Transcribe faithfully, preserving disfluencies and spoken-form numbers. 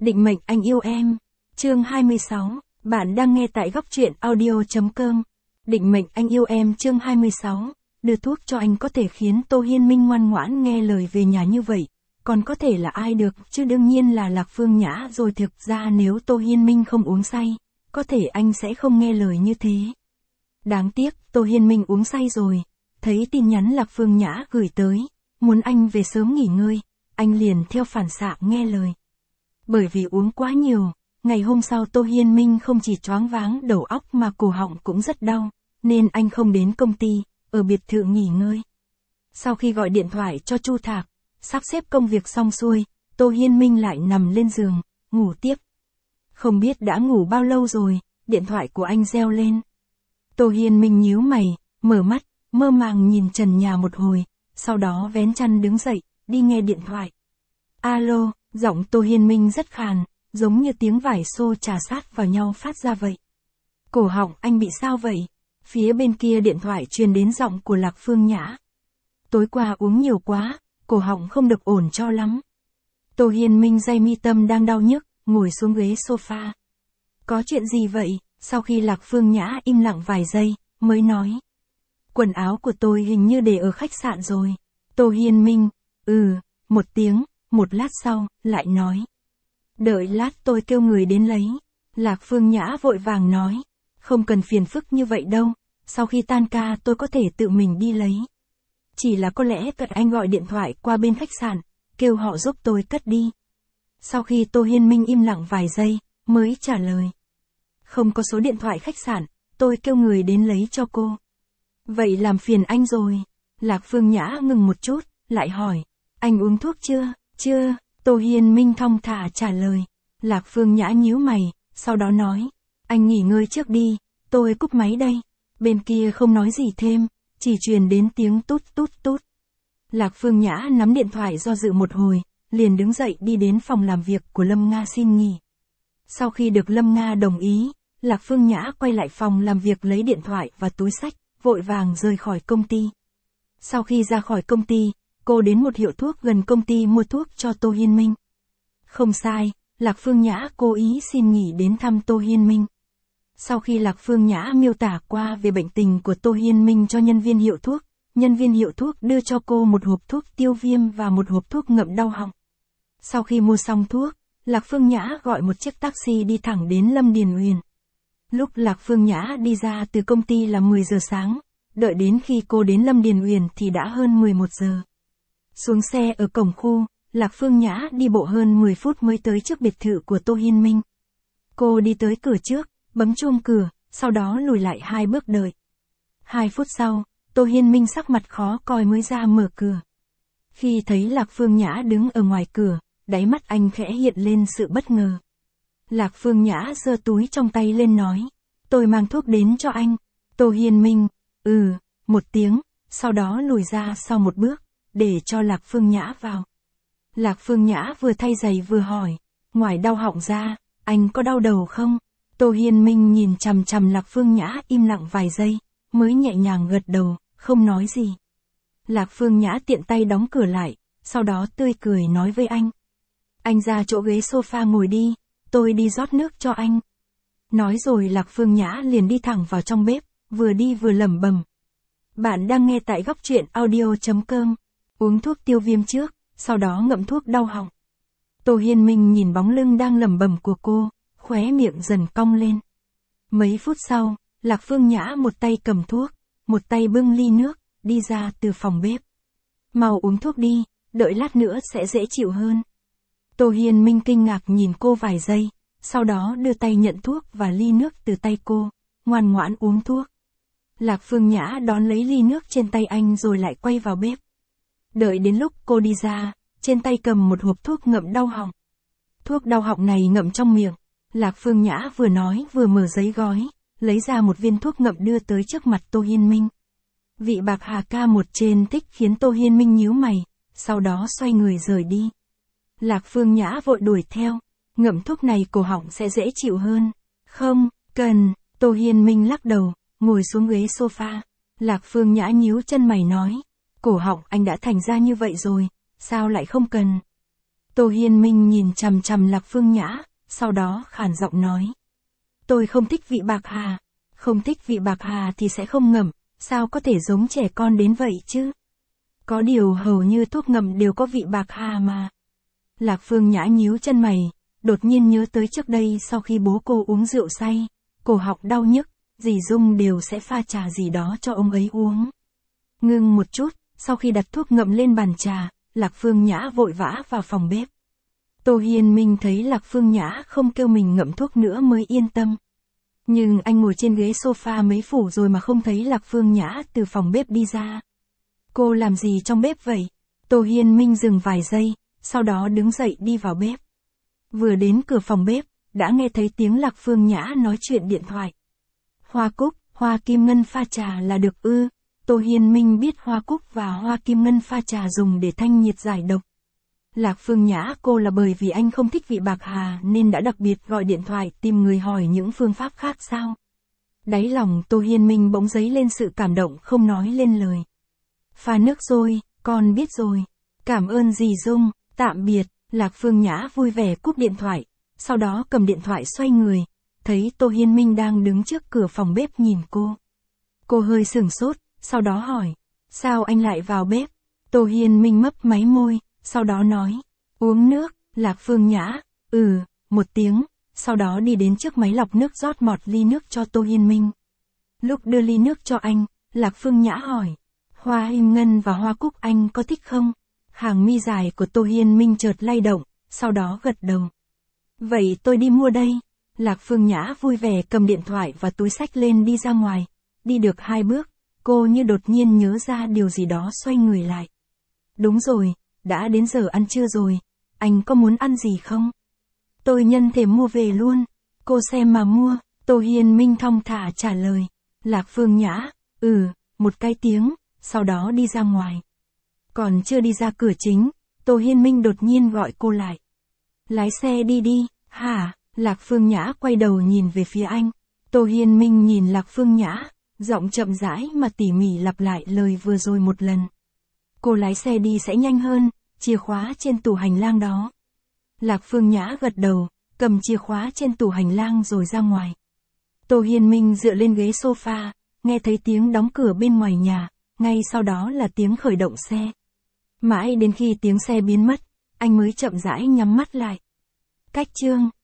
Định mệnh anh yêu em. Chương hai mươi sáu, bạn đang nghe tại góc truyện audio.com. Định mệnh anh yêu em chương hai mươi sáu, đưa thuốc cho anh có thể khiến Tô Hiên Minh ngoan ngoãn nghe lời về nhà như vậy. Còn có thể là ai được, chứ đương nhiên là Lạc Phương Nhã rồi. Thực ra nếu Tô Hiên Minh không uống say, có thể anh sẽ không nghe lời như thế. Đáng tiếc, Tô Hiên Minh uống say rồi. Thấy tin nhắn Lạc Phương Nhã gửi tới, muốn anh về sớm nghỉ ngơi, anh liền theo phản xạ nghe lời. Bởi vì uống quá nhiều, ngày hôm sau Tô Hiên Minh không chỉ choáng váng đầu óc mà cổ họng cũng rất đau, nên anh không đến công ty, ở biệt thự nghỉ ngơi. Sau khi gọi điện thoại cho Chu Thạc, sắp xếp công việc xong xuôi, Tô Hiên Minh lại nằm lên giường, ngủ tiếp. Không biết đã ngủ bao lâu rồi, điện thoại của anh reo lên. Tô Hiên Minh nhíu mày, mở mắt, mơ màng nhìn trần nhà một hồi, sau đó vén chăn đứng dậy, đi nghe điện thoại. Alo, giọng Tô Hiên Minh rất khàn, giống như tiếng vải xô chà sát vào nhau phát ra vậy. Cổ họng anh bị sao vậy? Phía bên kia điện thoại truyền đến giọng của Lạc Phương Nhã. Tối qua uống nhiều quá, cổ họng không được ổn cho lắm. Tô Hiên Minh day mi tâm đang đau nhức, ngồi xuống ghế sofa. Có chuyện gì vậy? Sau khi Lạc Phương Nhã im lặng vài giây, mới nói. Quần áo của tôi hình như để ở khách sạn rồi. Tô Hiên Minh, ừ, một tiếng, một lát sau, lại nói. Đợi lát tôi kêu người đến lấy. Lạc Phương Nhã vội vàng nói. Không cần phiền phức như vậy đâu, sau khi tan ca tôi có thể tự mình đi lấy. Chỉ là có lẽ cận anh gọi điện thoại qua bên khách sạn, kêu họ giúp tôi cất đi. Sau khi Tô Hiên Minh im lặng vài giây, mới trả lời. Không có số điện thoại khách sạn, tôi kêu người đến lấy cho cô. Vậy làm phiền anh rồi. Lạc Phương Nhã ngừng một chút, lại hỏi. Anh uống thuốc chưa? Chưa, Tô Hiên Minh thong thả trả lời. Lạc Phương Nhã nhíu mày, sau đó nói. Anh nghỉ ngơi trước đi, tôi cúp máy đây. Bên kia không nói gì thêm, chỉ truyền đến tiếng tút tút tút. Lạc Phương Nhã nắm điện thoại do dự một hồi, liền đứng dậy đi đến phòng làm việc của Lâm Nga xin nghỉ. Sau khi được Lâm Nga đồng ý, Lạc Phương Nhã quay lại phòng làm việc lấy điện thoại và túi xách, vội vàng rời khỏi công ty. Sau khi ra khỏi công ty, cô đến một hiệu thuốc gần công ty mua thuốc cho Tô Hiên Minh. Không sai, Lạc Phương Nhã cố ý xin nghỉ đến thăm Tô Hiên Minh. Sau khi Lạc Phương Nhã miêu tả qua về bệnh tình của Tô Hiên Minh cho nhân viên hiệu thuốc, nhân viên hiệu thuốc đưa cho cô một hộp thuốc tiêu viêm và một hộp thuốc ngậm đau họng. Sau khi mua xong thuốc, Lạc Phương Nhã gọi một chiếc taxi đi thẳng đến Lâm Điền Uyển. Lúc Lạc Phương Nhã đi ra từ công ty là mười giờ sáng, đợi đến khi cô đến Lâm Điền Uyển thì đã hơn mười một giờ. Xuống xe ở cổng khu, Lạc Phương Nhã đi bộ hơn mười phút mới tới trước biệt thự của Tô Hiên Minh. Cô đi tới cửa trước, bấm chuông cửa, sau đó lùi lại hai bước đợi. Hai phút sau, Tô Hiên Minh sắc mặt khó coi mới ra mở cửa. Khi thấy Lạc Phương Nhã đứng ở ngoài cửa, đáy mắt anh khẽ hiện lên sự bất ngờ. Lạc Phương Nhã giơ túi trong tay lên nói. Tôi mang thuốc đến cho anh. Tô Hiên Minh, ừ, một tiếng, sau đó lùi ra sau một bước, để cho Lạc Phương Nhã vào. Lạc Phương Nhã vừa thay giày vừa hỏi. Ngoài đau họng ra, anh có đau đầu không? Tô Hiên Minh nhìn chằm chằm Lạc Phương Nhã im lặng vài giây, mới nhẹ nhàng gật đầu, không nói gì. Lạc Phương Nhã tiện tay đóng cửa lại, sau đó tươi cười nói với anh. Anh ra chỗ ghế sofa ngồi đi, tôi đi rót nước cho anh. Nói rồi Lạc Phương Nhã liền đi thẳng vào trong bếp, vừa đi vừa lẩm bẩm. Bạn đang nghe tại góc truyện audio.com. Uống thuốc tiêu viêm trước, sau đó ngậm thuốc đau họng. Tô Hiên Minh nhìn bóng lưng đang lẩm bẩm của cô, khóe miệng dần cong lên. Mấy phút sau, Lạc Phương Nhã một tay cầm thuốc, một tay bưng ly nước, đi ra từ phòng bếp. Mau uống thuốc đi, đợi lát nữa sẽ dễ chịu hơn. Tô Hiên Minh kinh ngạc nhìn cô vài giây, sau đó đưa tay nhận thuốc và ly nước từ tay cô, ngoan ngoãn uống thuốc. Lạc Phương Nhã đón lấy ly nước trên tay anh rồi lại quay vào bếp. Đợi đến lúc cô đi ra, trên tay cầm một hộp thuốc ngậm đau họng. Thuốc đau họng này ngậm trong miệng. Lạc Phương Nhã vừa nói vừa mở giấy gói, lấy ra một viên thuốc ngậm đưa tới trước mặt Tô Hiên Minh. Vị bạc hà ca một trên tích khiến Tô Hiên Minh nhíu mày, sau đó xoay người rời đi. Lạc Phương Nhã vội đuổi theo, ngậm thuốc này cổ họng sẽ dễ chịu hơn. Không, cần, Tô Hiên Minh lắc đầu, ngồi xuống ghế sofa. Lạc Phương Nhã nhíu chân mày nói, cổ họng anh đã thành ra như vậy rồi, sao lại không cần? Tô Hiên Minh nhìn chằm chằm Lạc Phương Nhã, sau đó khản giọng nói. Tôi không thích vị bạc hà. Không thích vị bạc hà thì sẽ không ngậm, sao có thể giống trẻ con đến vậy chứ? Có điều hầu như thuốc ngậm đều có vị bạc hà mà. Lạc Phương Nhã nhíu chân mày, đột nhiên nhớ tới trước đây sau khi bố cô uống rượu say, cổ họng đau nhức, dì Dung đều sẽ pha trà gì đó cho ông ấy uống. Ngưng một chút, sau khi đặt thuốc ngậm lên bàn trà, Lạc Phương Nhã vội vã vào phòng bếp. Tô Hiên Minh thấy Lạc Phương Nhã không kêu mình ngậm thuốc nữa mới yên tâm. Nhưng anh ngồi trên ghế sofa mấy phủ rồi mà không thấy Lạc Phương Nhã từ phòng bếp đi ra. Cô làm gì trong bếp vậy? Tô Hiên Minh dừng vài giây, sau đó đứng dậy đi vào bếp. Vừa đến cửa phòng bếp, đã nghe thấy tiếng Lạc Phương Nhã nói chuyện điện thoại. Hoa cúc, hoa kim ngân pha trà là được ư? Tô Hiên Minh biết hoa cúc và hoa kim ngân pha trà dùng để thanh nhiệt giải độc. Lạc Phương Nhã cô là bởi vì anh không thích vị bạc hà nên đã đặc biệt gọi điện thoại tìm người hỏi những phương pháp khác sao? Đáy lòng Tô Hiên Minh bỗng dấy lên sự cảm động không nói lên lời. Pha nước rồi, con biết rồi. Cảm ơn dì Dung, tạm biệt. Lạc Phương Nhã vui vẻ cúp điện thoại, sau đó cầm điện thoại xoay người, thấy Tô Hiên Minh đang đứng trước cửa phòng bếp nhìn cô. Cô hơi sửng sốt, sau đó hỏi, sao anh lại vào bếp? Tô Hiên Minh mấp máy môi, sau đó nói, uống nước. Lạc Phương Nhã, ừ, một tiếng, sau đó đi đến trước máy lọc nước rót một ly nước cho Tô Hiên Minh. Lúc đưa ly nước cho anh, Lạc Phương Nhã hỏi, hoa im ngân và hoa cúc anh có thích không? Hàng mi dài của Tô Hiên Minh chợt lay động, sau đó gật đầu. Vậy tôi đi mua đây. Lạc Phương Nhã vui vẻ cầm điện thoại và túi xách lên đi ra ngoài. Đi được hai bước, cô như đột nhiên nhớ ra điều gì đó xoay người lại. Đúng rồi, đã đến giờ ăn trưa rồi, anh có muốn ăn gì không? Tôi nhân thể mua về luôn. Cô xem mà mua. Tô Hiên Minh thong thả trả lời. Lạc Phương Nhã, ừ, một cái tiếng, sau đó đi ra ngoài. Còn chưa đi ra cửa chính, Tô Hiên Minh đột nhiên gọi cô lại. Lái xe đi đi, hả? Lạc Phương Nhã quay đầu nhìn về phía anh. Tô Hiên Minh nhìn Lạc Phương Nhã, giọng chậm rãi mà tỉ mỉ lặp lại lời vừa rồi một lần. Cô lái xe đi sẽ nhanh hơn, chìa khóa trên tủ hành lang đó. Lạc Phương Nhã gật đầu, cầm chìa khóa trên tủ hành lang rồi ra ngoài. Tô Hiên Minh dựa lên ghế sofa, nghe thấy tiếng đóng cửa bên ngoài nhà, ngay sau đó là tiếng khởi động xe. Mãi đến khi tiếng xe biến mất, anh mới chậm rãi nhắm mắt lại. Cách chương